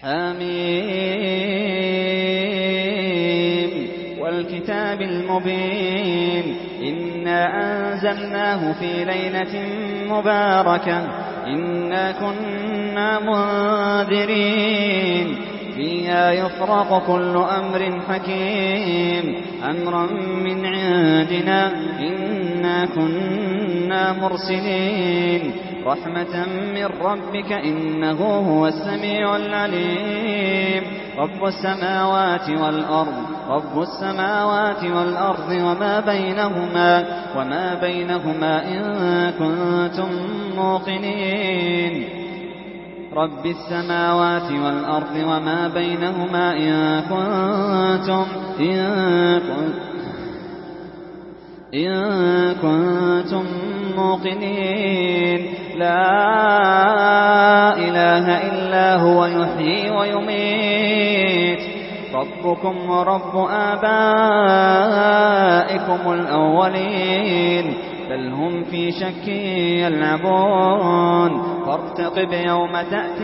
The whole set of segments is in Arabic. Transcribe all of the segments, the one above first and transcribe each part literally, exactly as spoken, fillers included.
حميم والكتاب المبين إنا أنزلناه في ليلة مباركة إنا كنا منذرين فيها يفرق كل أمر حكيم أمرا من عندنا إنا كنا مرسلين رحمة من ربك إنه هو السميع العليم رب السماوات والأرض رب السماوات والأرض وما بينهما وما بينهما إن كنتم موقنين رب السماوات والأرض وما بينهما إن كنتم إن كنتم إن كنتم موقنين لا إله إلا هو يحيي ويميت ربكم ورب آبائكم الأولين بل هم في شك يلعبون فارتقب يوم تأتي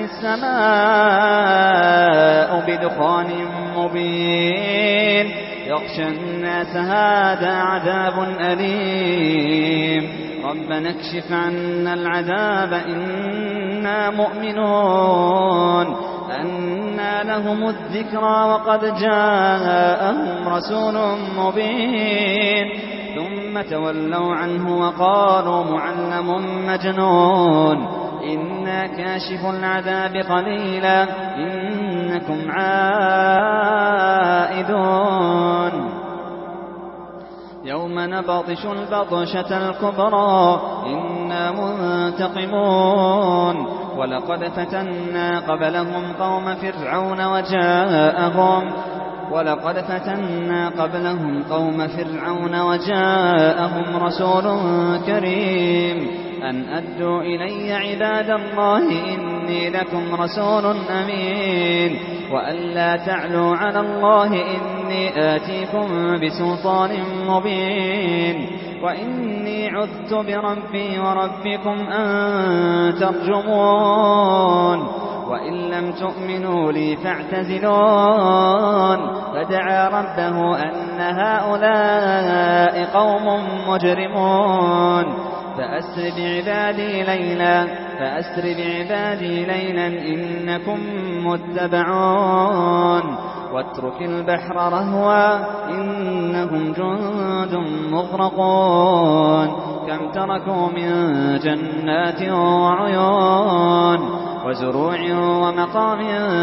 السماء بدخان مبين يغشى الناس هذا عذاب أليم ربنا اكشف عنا العذاب إنا مؤمنون أنى لهم الذكرى وقد جاءهم رسول مبين ثم تولوا عنه وقالوا معلم مجنون إنا كاشف العذاب قليلا إنكم عائدون يوم نبطش البطشة الكبرى إنا منتقمون ولقد فتنا قبلهم قوم فرعون وجاءهم ولقد فتنا قبلهم قوم فرعون وجاءهم رسول كريم أن أدوا إلي عباد الله إني لكم رسول أمين وأن لا تعلوا على الله إني آتيكم بسلطان مبين وإني عذت بربي وربكم أن ترجمون وإن لم تؤمنوا لي فاعتزلون فدعا ربه أن هؤلاء قوم مجرمون فأسر بعبادي ليلا فأسر بعبادي ليلا إنكم متبعون واترك البحر رهوا إنهم جند مغرقون كم تركوا من جنات وعيون وزروع ومقام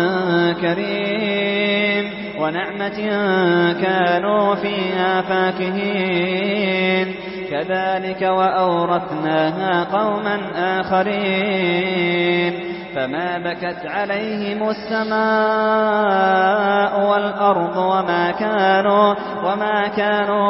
كريم ونعمة كانوا فيها فاكهين كذلك وأورثناها قوما آخرين فما بكت عليهم السماء والأرض وما كانوا وما كانوا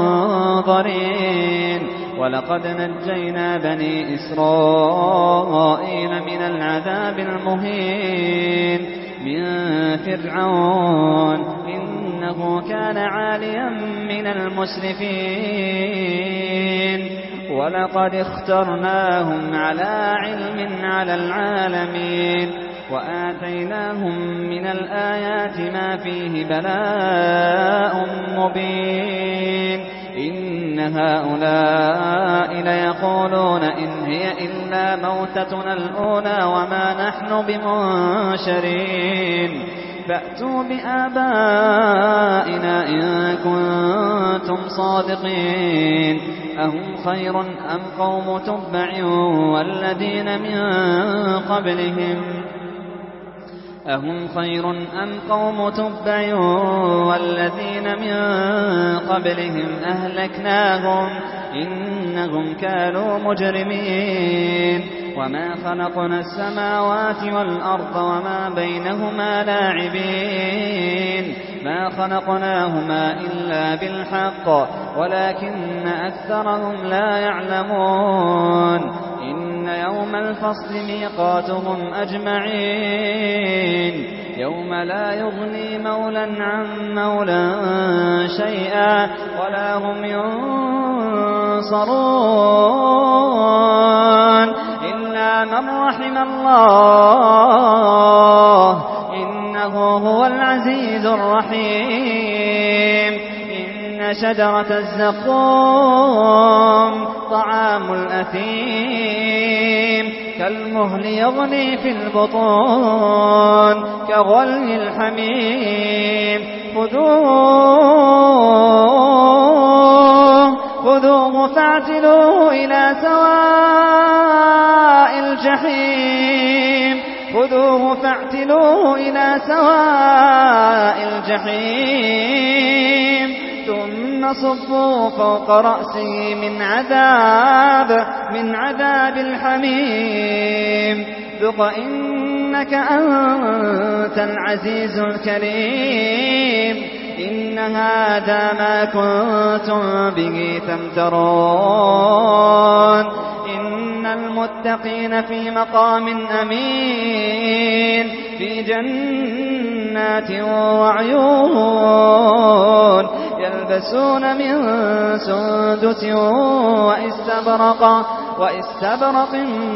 منظرين ولقد نجينا بني إسرائيل من العذاب المهين من فرعون إنه كان عاليا من المسرفين ولقد اخترناهم على علم على العالمين وآتيناهم من الآيات ما فيه بلاء مبين إن هؤلاء ليقولون إن هي إلا موتتنا الأولى وما نحن بمنشرين فأتوا بآبائنا إن كنتم صادقين أهم خير أم قوم تبع والذين من قبلهم أهم خير أم قوم تبع والذين من قبلهم أهلكناهم إنهم كانوا مجرمين وما خلقنا السماوات والأرض وما بينهما لاعبين ما خلقناهما إلا بالحق ولكن أكثرهم لا يعلمون إن يوم الفصل ميقاتهم أجمعين يوم لا يغني مولا عن مولا شيئا ولا هم ينصرون إلا من رحم الله إن إنه هو العزيز الرحيم. إن شجرة الزقوم طعام الأثيم كالمهل يغلي في البطون كغلي الحميم خذوه خذوه فاعتلوه إلى سواء الجحيم خذوه فاعتلوه إلى سواء الجحيم ثم صبوا فوق رأسه من عذاب من عذاب الحميم ذق إنك أنت العزيز الكريم. إن هذا ما كنتم به تمترون. إن المتقين في مقام أمين في جنات وعيون يلبسون من سندس وإستبرق وإستبرق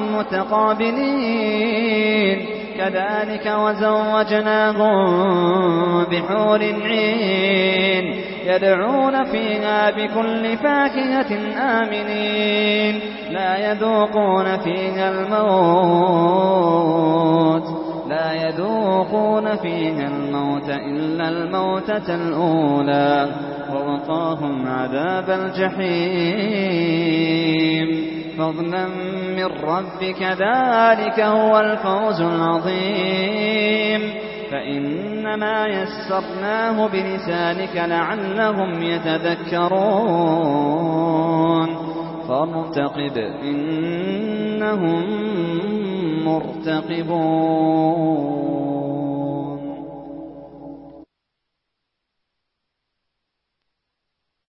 متقابلين كذلك وزوجناهم بحور عين يدعون فيها بكل فاكهة آمنين لا يذوقون فيها الموت لا يذوقون فيها الموت إلا الموتة الأولى ووقاهم عذاب الجحيم فضلا من ربك ذلك هو الفوز العظيم. فإنما يسرناه بلسانك لعلهم يتذكرون فارتقب إنهم مرتقبون.